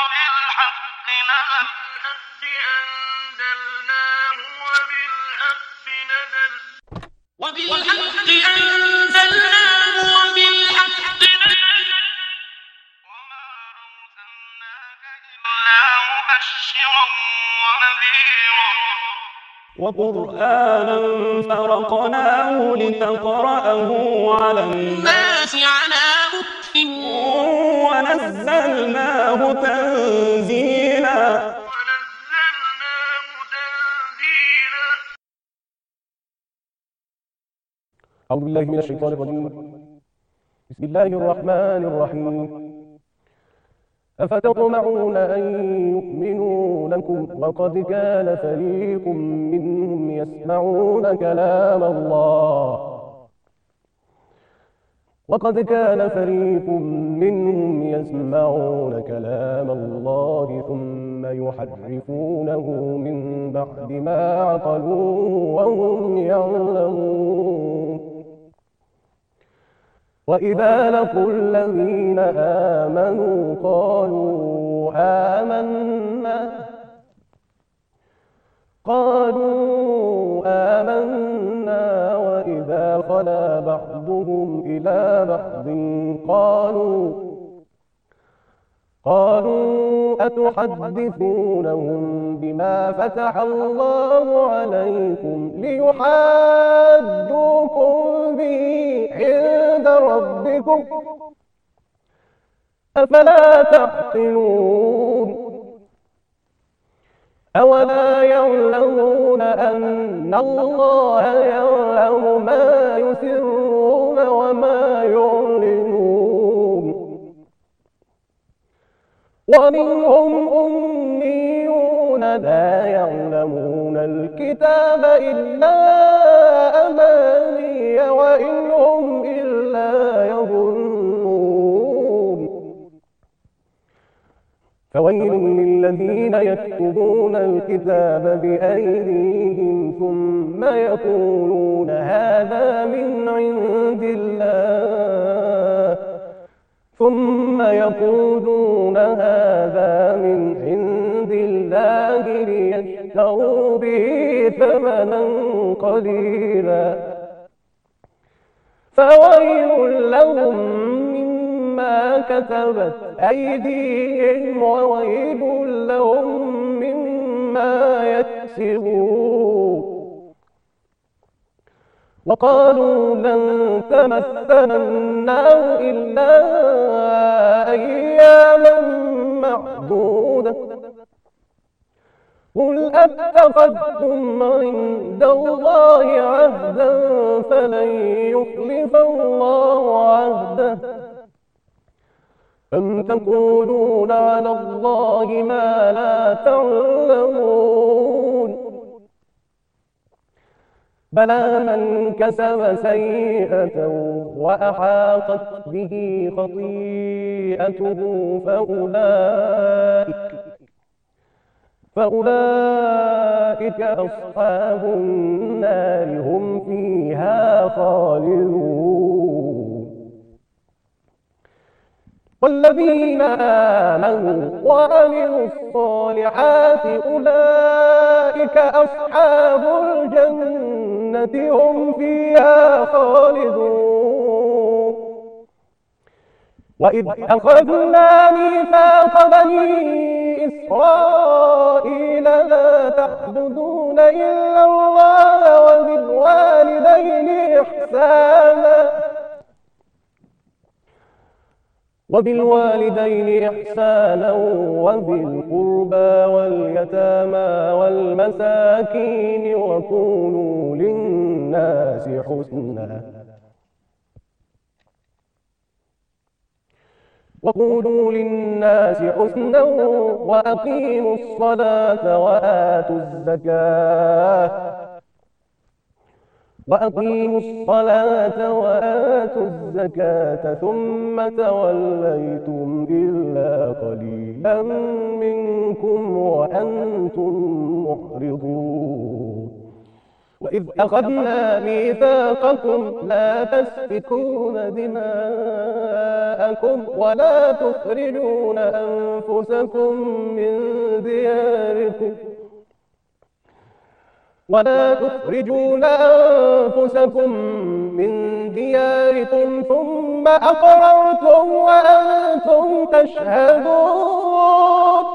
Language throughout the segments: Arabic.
وبالحق أنزلناه وبالحق نزل وما أرسلناك إلا مبشرا ونذيرا وقرآنا فرقناه لتقرأه على الناس على مكث ونزلناه تنزيلا. أعوذ بالله من الشيطان الرجيم. بسم الله الرحمن الرحيم. أفتطمعون أن يؤمنوا لكم وقد كان فريق منهم يسمعون كلام الله ثم يحرفونه من بعد ما عقلوه وهم يعلمون. وإذا لقوا الذين آمنوا قالوا آمنا وإذا خلا بعضهم إلى بعض قالوا أتحدثونهم بما فتح الله عليكم ليحاجوكم به عند ربكم أفلا تعقلون. أولا يعلمون أن الله يعلم ما يسرون وما يعلنون. ومنهم أميون لا يعلمون الكتاب إلا أماني وإن هم إلا يظنون. فويل للذين يكتبون الكتاب بأيديهم ثم يقولون هذا من عند الله ليشتروا به ثمنا قليلا فويل لهم مما كتبت أيديهم وويل لهم مما يكسبون. وقالوا لن تمسنا النار إلا أياما معدودة قل أتخذتم عند الله عهدا فلن يخلف الله عهده أم تقولون على الله ما لا تعلمون. بلى من كسب سيئة وأحاطت به خطيئته فأولئك أصحاب النار هم فيها خالدون. والذين آمنوا وعملوا الصالحات أولئك أصحاب الجنة هم فيها خالدون. وإذ أخذنا ميثاق بني إسرائيل لا تعبدون إلا الله وبالوالدين إحسانا وذي القربى واليتامى والمساكين وقولوا للناس حسنا وأقيموا الصلاة وآتوا الزكاة ثم توليتم إلا قليلا منكم وأنتم معرضون. وإذ أخذنا ميثاقكم لا تسفكون دماءكم ولا تخرجون أنفسكم من دياركم ثم أقررتم وأنتم تشهدون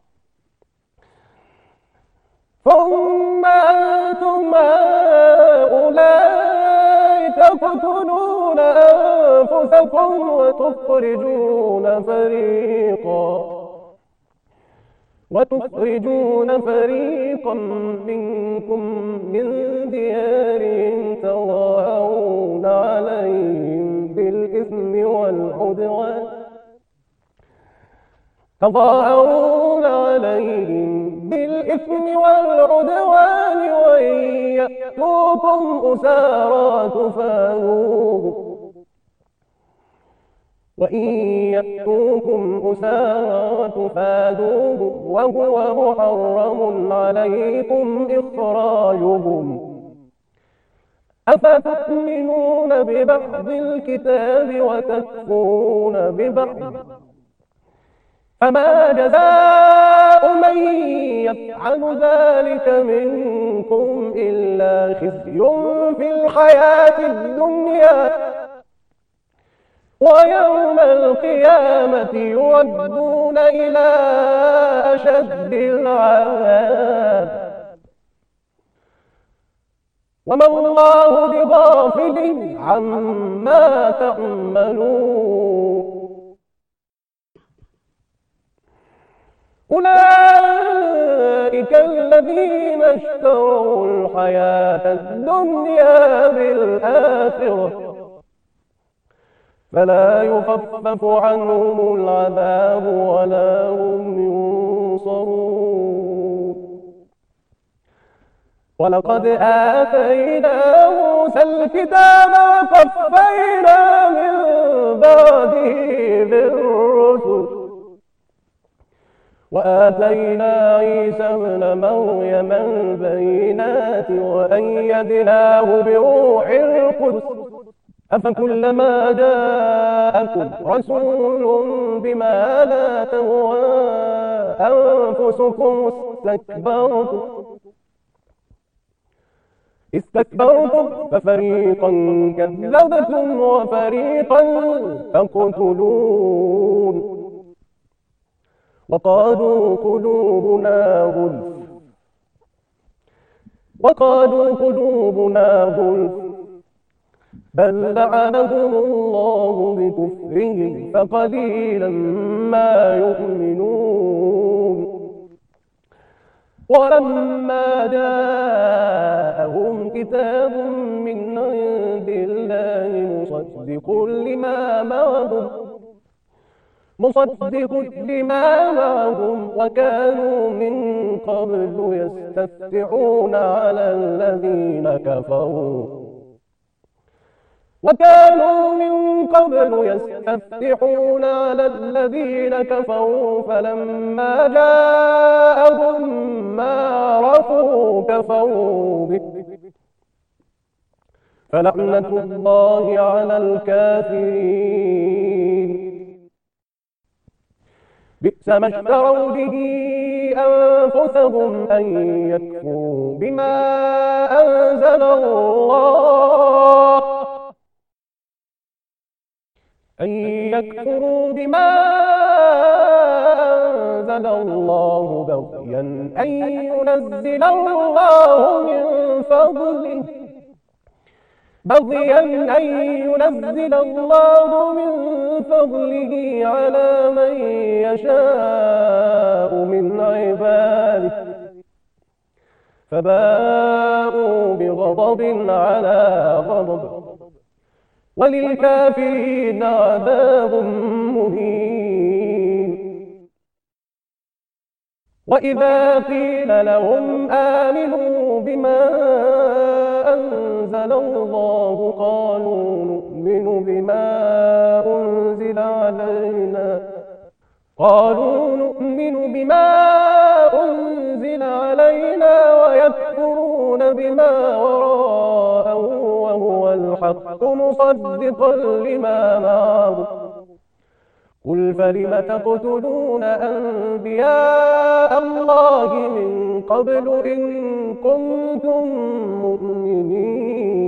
ثم أنتم هؤلاء تقتلون أنفسكم وتخرجون فريقا منكم من ديارهم تظاهرون عليهم بالإثم والعدوان وإن يأتوكم أسارى تفادوه وهو محرم عليكم إخراجهم أفتؤمنون ببعض الكتاب وتكفرون ببعض فما جزاء من يفعل ذلك منكم إلا خزي في الحياة الدنيا ويوم القيامة يردون إلى أشد العذاب وما الله بغافل عما تعملون أولئك الذين اشتروا الحياة الدنيا بالآخرة فلا يخفف عنهم العذاب ولا هم ينصرون ولقد آتينا موسى الكتاب وقفينا من بعده بالرسل وآتينا عيسى ابن مريم البينات وأيدناه بروح القدس أفكلما جاءكم رسول بما لا تهوى أنفسكم استكبرتم ففريقا كذبتم وفريقا تقتلون وقالوا قلوبنا غلف بل لعنهم الله بكفرهم فقليلا ما يؤمنون ولما جاءهم كتاب من عند الله مصدق لما معهم وكانوا من قبل يستفتحون على الذين كفروا فلما جاءهم ما عرفوا كفروا به فلعنة الله على الكافرين بئس ما اشتروا به أنفسهم أن يكفروا بما أنزل الله بغيا أن ينزل الله من فضله على من يشاء من عباده فباءوا بغضب على غضب وللكافرين عذاب مهين وإذا قيل لهم آمنوا بما أنزل الله قالوا نؤمن بما أنزل علينا ويكفرون يأتون بما وراءه وهو الحق مصدقا لما معه قل فلم تقتلون أنبياء الله من قبل إن كنتم مؤمنين